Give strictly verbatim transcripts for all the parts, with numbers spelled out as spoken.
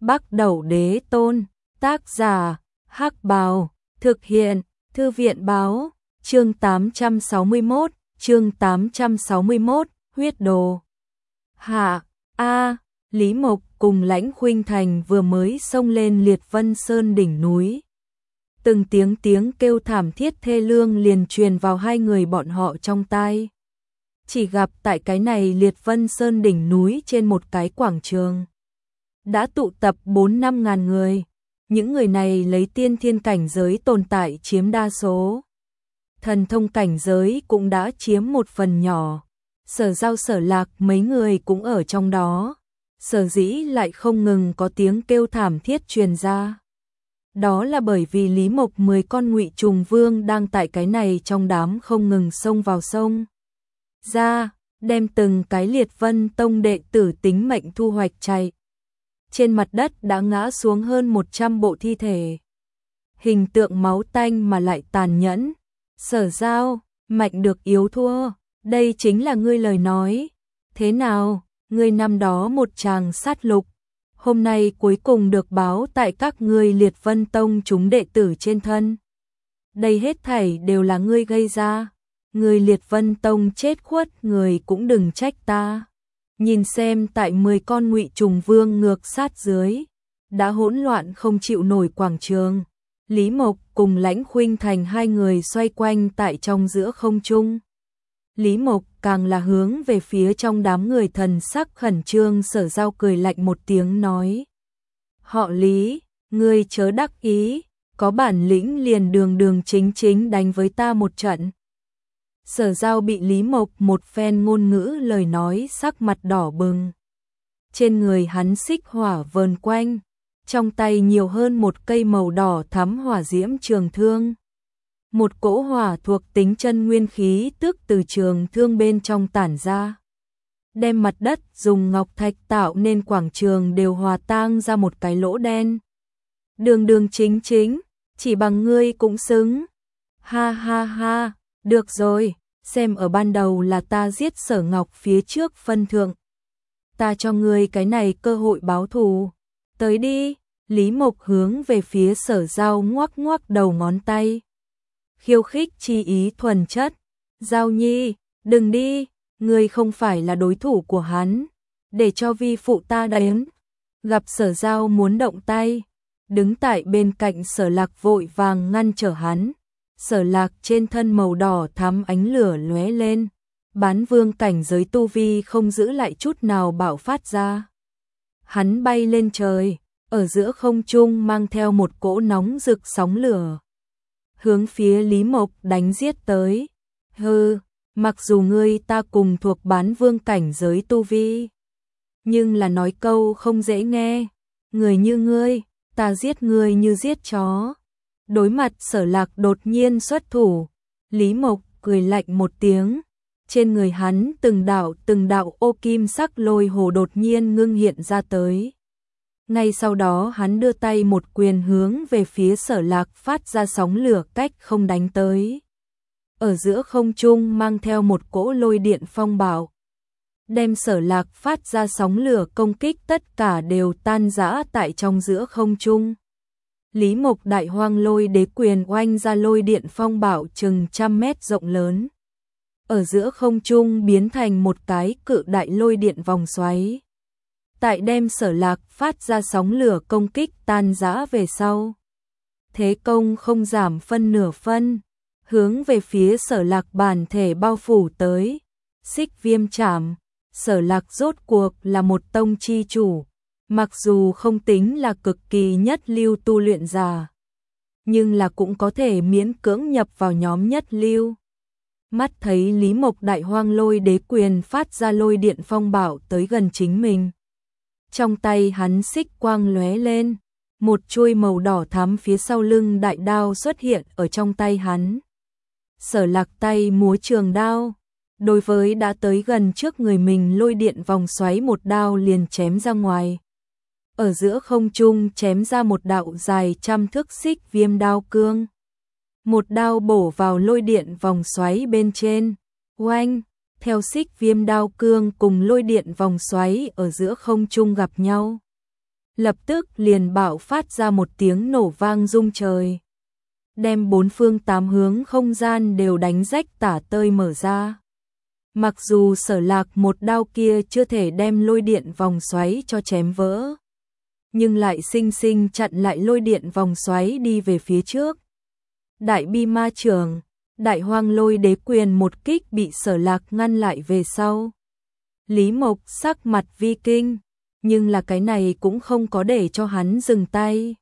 Bắc Đẩu Đế Tôn, tác giả, Hắc Bào, thực hiện, Thư viện Báo, chương tám trăm sáu mươi mốt, chương tám trăm sáu mươi mốt, huyết đồ. Hạ, A, Lý Mộc cùng Lãnh Khuynh Thành vừa mới xông lên Liệt Vân Sơn đỉnh núi. Từng tiếng tiếng kêu thảm thiết thê lương liền truyền vào hai người bọn họ trong tai. Chỉ gặp tại cái này Liệt Vân Sơn đỉnh núi trên một cái quảng trường. Đã tụ tập bốn năm ngàn người. Những người này lấy tiên thiên cảnh giới tồn tại chiếm đa số. Thần thông cảnh giới cũng đã chiếm một phần nhỏ. Sở Giao Sở Lạc mấy người cũng ở trong đó. Sở dĩ lại không ngừng có tiếng kêu thảm thiết truyền ra. Đó là bởi vì Lý Mộc mười con Ngụy Trùng Vương đang tại cái này trong đám không ngừng xông vào sông ra, đem từng cái Liệt Vân Tông đệ tử tính mệnh thu hoạch chạy. Trên mặt đất đã ngã xuống hơn một trăm bộ thi thể. Hình tượng máu tanh mà lại tàn nhẫn. Sở Giao, mạnh được yếu thua, đây chính là ngươi lời nói. Thế nào, ngươi năm đó một tràng sát lục, hôm nay cuối cùng được báo tại các ngươi Liệt Vân Tông chúng đệ tử trên thân. Đây hết thảy đều là ngươi gây ra. Người Liệt Vân Tông chết khuất, người cũng đừng trách ta. Nhìn xem tại mười con Ngụy Trùng Vương ngược sát dưới, đã hỗn loạn không chịu nổi quảng trường. Lý Mộc cùng Lãnh Khuynh Thành hai người xoay quanh tại trong giữa không trung. Lý Mộc càng là hướng về phía trong đám người thần sắc khẩn trương. Sở Giao cười lạnh một tiếng nói: Họ Lý, ngươi chớ đắc ý, có bản lĩnh liền đường đường chính chính đánh với ta một trận. Sở Giao bị Lý Mộc một phen ngôn ngữ lời nói sắc mặt đỏ bừng. Trên người hắn xích hỏa vờn quanh, trong tay nhiều hơn một cây màu đỏ thắm hỏa diễm trường thương. Một cỗ hỏa thuộc tính chân nguyên khí tức từ trường thương bên trong tản ra. Đem mặt đất dùng ngọc thạch tạo nên quảng trường đều hòa tan ra một cái lỗ đen. Đường đường chính chính, chỉ bằng ngươi cũng xứng. Ha ha ha, được rồi, xem ở ban đầu là ta giết Sở Ngọc phía trước phân thượng. Ta cho ngươi cái này cơ hội báo thù. Tới đi, Lý Mộc hướng về phía Sở Giao ngoắc ngoắc đầu ngón tay. Khiêu khích chi ý thuần chất. Giao Nhi, đừng đi, ngươi không phải là đối thủ của hắn. Để cho vi phụ ta đến. Gặp Sở Giao muốn động tay, đứng tại bên cạnh Sở Lạc vội vàng ngăn trở hắn. Sở Lạc trên thân màu đỏ thắm ánh lửa lóe lên, bán vương cảnh giới tu vi không giữ lại chút nào bạo phát ra. Hắn bay lên trời, ở giữa không trung mang theo một cỗ nóng rực sóng lửa, hướng phía Lý Mộc đánh giết tới. Hừ, mặc dù ngươi ta cùng thuộc bán vương cảnh giới tu vi, nhưng là nói câu không dễ nghe, người như ngươi, ta giết ngươi như giết chó. Đối mặt Sở Lạc đột nhiên xuất thủ, Lý Mộc cười lạnh một tiếng, trên người hắn từng đạo từng đạo ô kim sắc lôi hồ đột nhiên ngưng hiện ra tới. Ngay sau đó hắn đưa tay một quyền hướng về phía Sở Lạc phát ra sóng lửa cách không đánh tới. Ở giữa không trung mang theo một cỗ lôi điện phong bạo, đem Sở Lạc phát ra sóng lửa công kích tất cả đều tan rã tại trong giữa không trung. Lý Mộc đại hoang lôi đế quyền oanh ra lôi điện phong bạo chừng trăm mét rộng lớn. Ở giữa không trung biến thành một cái cự đại lôi điện vòng xoáy. Tại đem Sở Lạc phát ra sóng lửa công kích tan rã về sau. Thế công không giảm phân nửa phân, hướng về phía Sở Lạc bản thể bao phủ tới. Xích viêm chảm, Sở Lạc rốt cuộc là một tông chi chủ. Mặc dù không tính là cực kỳ nhất lưu tu luyện giả, nhưng là cũng có thể miễn cưỡng nhập vào nhóm nhất lưu. Mắt thấy Lý Mộc đại hoang lôi đế quyền phát ra lôi điện phong bạo tới gần chính mình. Trong tay hắn xích quang lóe lên, một chuôi màu đỏ thắm phía sau lưng đại đao xuất hiện ở trong tay hắn. Sở Lạc tay múa trường đao, đối với đã tới gần trước người mình lôi điện vòng xoáy một đao liền chém ra ngoài. Ở giữa không trung chém ra một đạo dài trăm thước xích viêm đao cương. Một đao bổ vào lôi điện vòng xoáy bên trên. Oanh, theo xích viêm đao cương cùng lôi điện vòng xoáy ở giữa không trung gặp nhau. lập tức liền bạo phát ra một tiếng nổ vang rung trời, đem bốn phương tám hướng không gian đều đánh rách tả tơi mở ra. Mặc dù Sở Lạc một đao kia chưa thể đem lôi điện vòng xoáy cho chém vỡ, nhưng lại sinh sinh chặn lại lôi điện vòng xoáy đi về phía trước. Đại bi ma trường, đại hoang lôi đế quyền một kích bị Sở Lạc ngăn lại về sau. Lý Mộc sắc mặt vi kinh, nhưng là cái này cũng không có để cho hắn dừng tay.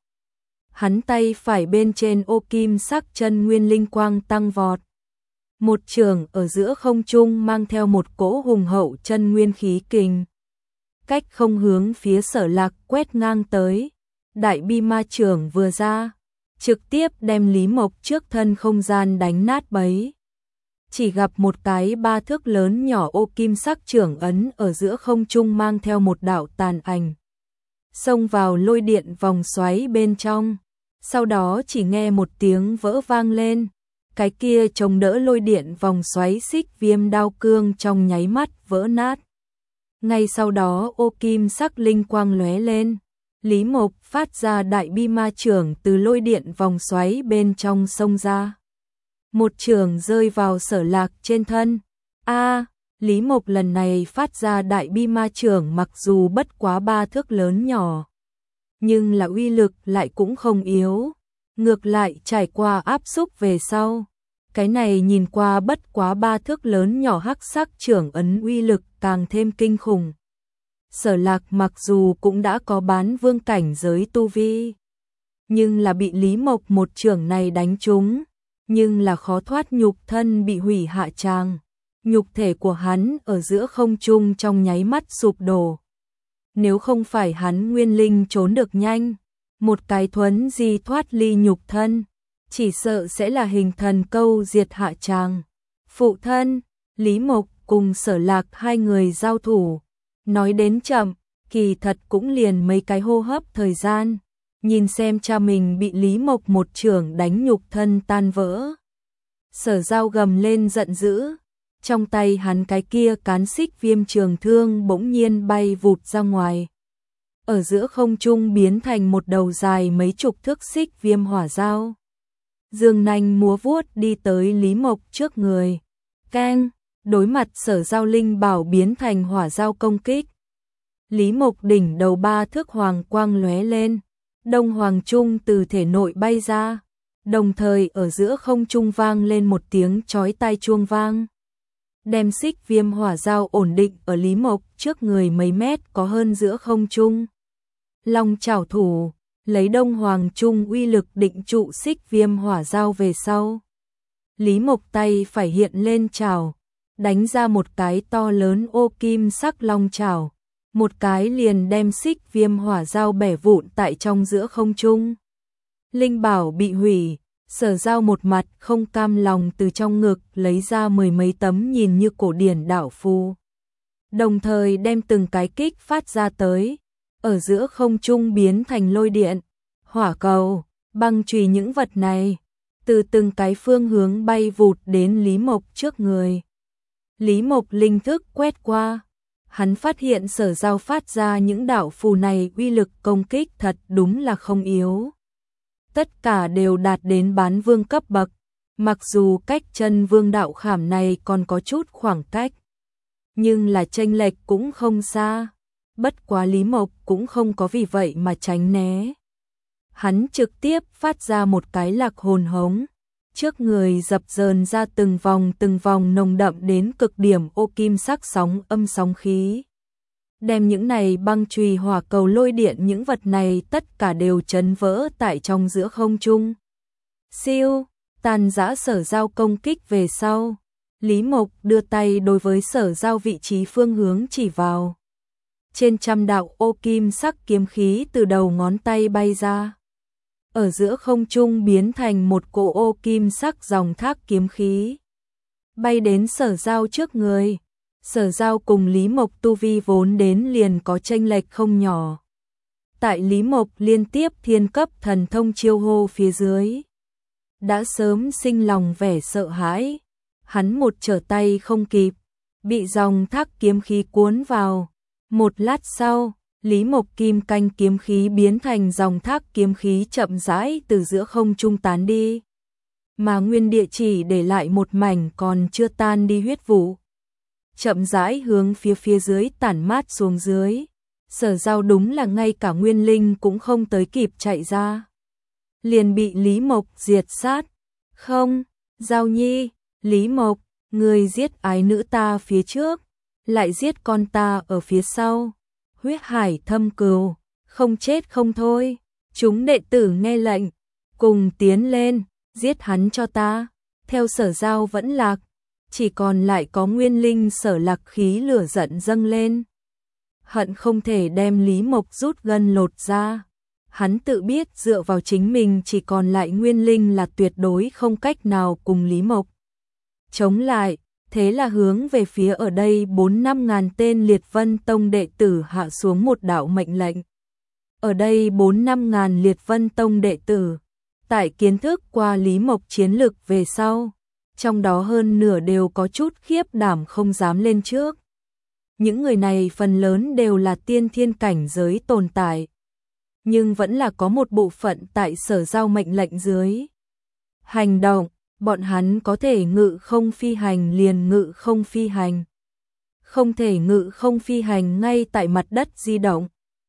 Hắn tay phải bên trên ô kim sắc chân nguyên linh quang tăng vọt. Một trường ở giữa không trung mang theo một cỗ hùng hậu chân nguyên khí kình. Cách không hướng phía Sở Lạc quét ngang tới. Đại bi ma trường vừa ra, trực tiếp đem Lý Mộc trước thân không gian đánh nát bấy. Chỉ gặp một cái ba thước lớn nhỏ ô kim sắc trưởng ấn ở giữa không trung mang theo một đạo tàn ảnh, xông vào lôi điện vòng xoáy bên trong. Sau đó chỉ nghe một tiếng vỡ vang lên, cái kia chống đỡ lôi điện vòng xoáy xích viêm đao cương trong nháy mắt vỡ nát. Ngay sau đó ô kim sắc linh quang lóe lên, Lý Mộc phát ra đại bi ma trưởng từ lôi điện vòng xoáy bên trong xông ra. Một trường rơi vào Sở Lạc trên thân. A, Lý Mộc lần này phát ra đại bi ma trưởng mặc dù bất quá ba thước lớn nhỏ, nhưng là uy lực lại cũng không yếu. Ngược lại trải qua áp xúc về sau, cái này nhìn qua bất quá ba thước lớn nhỏ hắc sắc trưởng ấn uy lực càng thêm kinh khủng. Sở Lạc mặc dù cũng đã có bán vương cảnh giới tu vi, nhưng là bị Lý Mộc một trưởng này đánh trúng, nhưng là khó thoát nhục thân bị hủy hạ tràng. Nhục thể của hắn ở giữa không trung trong nháy mắt sụp đổ. Nếu không phải hắn nguyên linh trốn được nhanh, một cái thuấn di thoát ly nhục thân, chỉ sợ sẽ là hình thần câu diệt hạ tràng. Phụ thân, Lý Mộc cùng Sở Lạc hai người giao thủ, nói đến chậm, kỳ thật cũng liền mấy cái hô hấp thời gian. Nhìn xem cha mình bị Lý Mộc một chưởng đánh nhục thân tan vỡ. Sở Giao gầm lên giận dữ, trong tay hắn cái kia cán xích viêm trường thương bỗng nhiên bay vụt ra ngoài. Ở giữa không trung biến thành một đầu dài mấy chục thước xích viêm hỏa dao. Dương nanh múa vuốt đi tới Lý Mộc trước người. Keng, đối mặt Sở Giao linh bảo biến thành hỏa dao công kích. Lý Mộc đỉnh đầu ba thước hoàng quang lóe lên. Đông Hoàng Trung từ thể nội bay ra, đồng thời ở giữa không trung vang lên một tiếng chói tai chuông vang. Đem xích viêm hỏa dao ổn định ở Lý Mộc trước người mấy mét có hơn giữa không trung. Long chảo thủ, lấy Đông Hoàng Trung uy lực định trụ xích viêm hỏa dao về sau. Lý Mộc tay phải hiện lên chảo, đánh ra một cái to lớn ô kim sắc long chảo. Một cái liền đem xích viêm hỏa dao bẻ vụn tại trong giữa không trung. Linh bảo bị hủy, Sở Giao một mặt không cam lòng từ trong ngực lấy ra mười mấy tấm nhìn như cổ điển đạo phù. Đồng thời đem từng cái kích phát ra tới, ở giữa không trung biến thành lôi điện, hỏa cầu, băng chùy những vật này, từ từng cái phương hướng bay vụt đến Lý Mộc trước người. Lý Mộc linh thức quét qua. Hắn phát hiện Sở Giao phát ra những đạo phù này uy lực công kích thật đúng là không yếu. Tất cả đều đạt đến bán vương cấp bậc, mặc dù cách chân vương đạo khảm này còn có chút khoảng cách, nhưng là chênh lệch cũng không xa. Bất quá Lý Mộc cũng không có vì vậy mà tránh né. Hắn trực tiếp phát ra một cái lạc hồn hống, trước người dập dờn ra từng vòng từng vòng nồng đậm đến cực điểm ô kim sắc sóng âm sóng khí. Đem những này băng chùy hỏa cầu lôi điện những vật này tất cả đều chấn vỡ tại trong giữa không trung. Siêu, tàn giã Sở Giao công kích về sau. Lý Mộc đưa tay đối với Sở Giao vị trí phương hướng chỉ vào. Trên trăm đạo ô kim sắc kiếm khí từ đầu ngón tay bay ra. Ở giữa không trung biến thành một cỗ ô kim sắc dòng thác kiếm khí. Bay đến Sở Giao trước người. Sở Giao cùng Lý Mộc tu vi vốn đến liền có chênh lệch không nhỏ. Tại Lý Mộc liên tiếp thiên cấp thần thông chiêu hô phía dưới, đã sớm sinh lòng vẻ sợ hãi. Hắn một trở tay không kịp, bị dòng thác kiếm khí cuốn vào. Một lát sau, Lý Mộc kim canh kiếm khí biến thành dòng thác kiếm khí chậm rãi từ giữa không trung tán đi. Mà nguyên địa chỉ để lại một mảnh còn chưa tan đi huyết vụ. Chậm rãi hướng phía phía dưới tản mát xuống dưới. Sở Giao đúng là ngay cả nguyên linh cũng không tới kịp chạy ra. Liền bị Lý Mộc diệt sát. Không, Giao Nhi, Lý Mộc, người giết ái nữ ta phía trước, lại giết con ta ở phía sau. Huyết hải thâm cừu, không chết không thôi. Chúng đệ tử nghe lệnh, cùng tiến lên, giết hắn cho ta. Theo Sở Giao vẫn lạc, chỉ còn lại có nguyên linh Sở Lạc khí lửa giận dâng lên. Hận không thể đem Lý Mộc rút gân lột ra. Hắn tự biết dựa vào chính mình chỉ còn lại nguyên linh là tuyệt đối không cách nào cùng Lý Mộc chống lại. Thế là hướng về phía ở đây bốn năm ngàn tên Liệt Vân Tông đệ tử hạ xuống một đạo mệnh lệnh. Ở đây bốn năm ngàn Liệt Vân Tông đệ tử, tại kiến thức qua Lý Mộc chiến lực về sau, trong đó hơn nửa đều có chút khiếp đảm không dám lên trước. Những người này phần lớn đều là tiên thiên cảnh giới tồn tại, nhưng vẫn là có một bộ phận tại Sở Giao mệnh lệnh dưới hành động. Bọn hắn có thể ngự không phi hành liền ngự không phi hành. Không thể ngự không phi hành ngay tại mặt đất di động.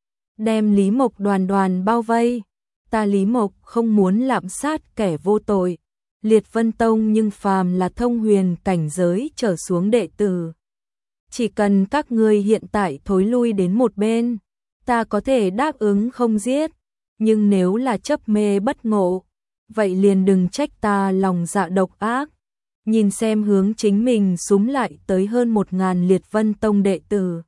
Đem Lý Mộc đoàn đoàn bao vây. Ta Lý Mộc không muốn lạm sát kẻ vô tội. Liệt Vân Tông nhưng phàm là thông huyền cảnh giới trở xuống đệ tử. Chỉ cần các ngươi hiện tại thối lui đến một bên, ta có thể đáp ứng không giết. Nhưng nếu là chấp mê bất ngộ, vậy liền đừng trách ta lòng dạ độc ác. Nhìn xem hướng chính mình súm lại tới hơn một ngàn Liệt Vân Tông đệ tử.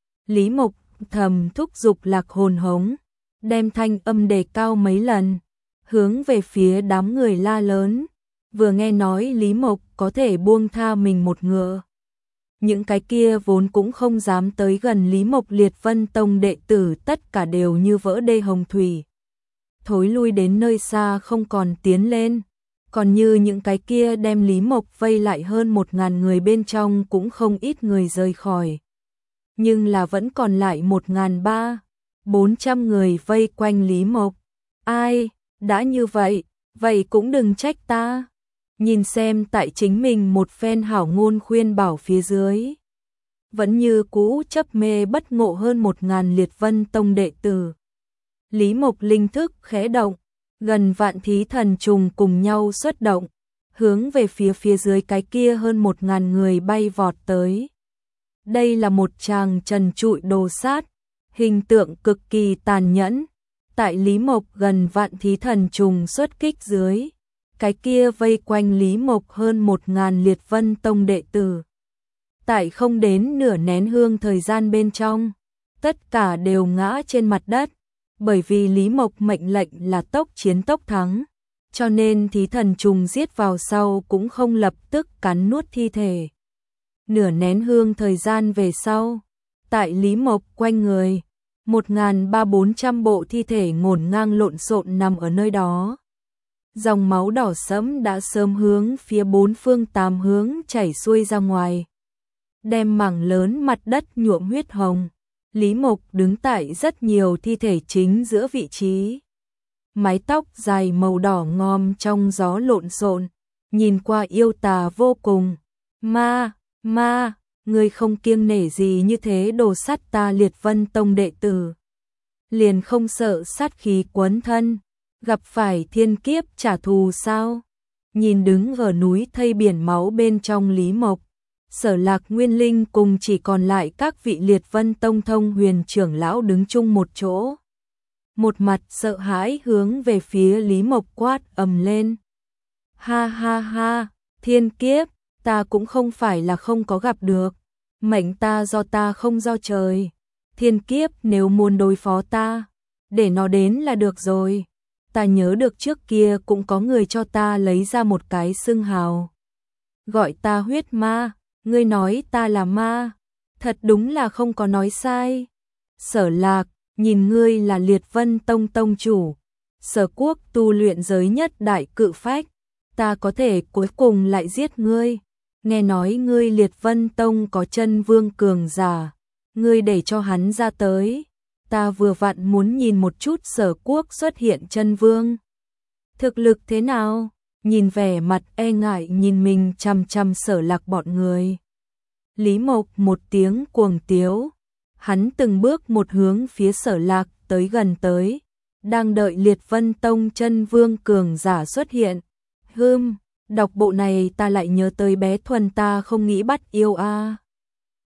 Lý Mộc thầm thúc giục Lạc Hồn hống, đem thanh âm đề cao mấy lần, hướng về phía đám người la lớn. Vừa nghe nói Lý Mộc có thể buông tha mình một ngựa, những cái kia vốn cũng không dám tới gần Lý Mộc Liệt Vân Tông đệ tử tất cả đều như vỡ đê hồng thủy, thối lui đến nơi xa không còn tiến lên. Còn như những cái kia đem Lý Mộc vây lại hơn một ngàn người bên trong cũng không ít người rời khỏi. Nhưng là vẫn còn lại một ngàn ba, bốn trăm người vây quanh Lý Mộc. Ai, đã như vậy, vậy cũng đừng trách ta. Nhìn xem tại chính mình một phen hảo ngôn khuyên bảo phía dưới, vẫn như cũ chấp mê bất ngộ hơn một ngàn Liệt Vân Tông đệ tử. Lý Mộc linh thức khẽ động, gần vạn thí thần trùng cùng nhau xuất động, hướng về phía phía dưới cái kia hơn một ngàn người bay vọt tới. Đây là một tràng trần trụi đồ sát, hình tượng cực kỳ tàn nhẫn. Tại Lý Mộc gần vạn thí thần trùng xuất kích dưới, cái kia vây quanh Lý Mộc hơn một ngàn Liệt Vân Tông đệ tử. Tại không đến nửa nén hương thời gian bên trong, tất cả đều ngã trên mặt đất. Bởi vì Lý Mộc mệnh lệnh là tốc chiến tốc thắng, cho nên thí thần trùng giết vào sau cũng không lập tức cắn nuốt thi thể. Nửa nén hương thời gian về sau, tại Lý Mộc quanh người, một ngàn ba bốn trăm bộ thi thể ngổn ngang lộn xộn nằm ở nơi đó. Dòng máu đỏ sẫm đã sớm hướng phía bốn phương tám hướng chảy xuôi ra ngoài, đem mảng lớn mặt đất nhuộm huyết hồng. Lý Mộc đứng tại rất nhiều thi thể chính giữa vị trí. Mái tóc dài màu đỏ ngòm trong gió lộn xộn, nhìn qua yêu tà vô cùng. Ma, ma, ngươi không kiêng nể gì như thế đồ sát ta Liệt Vân Tông đệ tử. Liền không sợ sát khí quấn thân, gặp phải thiên kiếp trả thù sao? Nhìn đứng ở núi thây biển máu bên trong Lý Mộc, Sở Lạc Nguyên Linh cùng chỉ còn lại các vị Liệt Vân Tông thông huyền trưởng lão đứng chung một chỗ. Một mặt sợ hãi hướng về phía Lý Mộc quát ầm lên. Ha ha ha, thiên kiếp, ta cũng không phải là không có gặp được. Mệnh ta do ta không do trời. Thiên kiếp nếu muốn đối phó ta, để nó đến là được rồi. Ta nhớ được trước kia cũng có người cho ta lấy ra một cái xưng hào, gọi ta huyết ma. Ngươi nói ta là ma, thật đúng là không có nói sai. Sở Lạc, nhìn ngươi là Liệt Vân Tông tông chủ, Sở quốc tu luyện giới nhất đại cự phách, ta có thể cuối cùng lại giết ngươi. Nghe nói ngươi Liệt Vân Tông có chân vương cường giả, ngươi để cho hắn ra tới, ta vừa vặn muốn nhìn một chút Sở Quốc xuất hiện chân vương. Thực lực thế nào? Nhìn vẻ mặt e ngại nhìn mình chăm chăm Sở Lạc bọn người. Lý Mộc một tiếng cuồng tiếu, hắn từng bước một hướng phía Sở Lạc tới gần tới, đang đợi Liệt Vân Tông chân vương cường giả xuất hiện. Hừm, đọc bộ này ta lại nhớ tới bé Thuần ta không nghĩ bắt yêu a.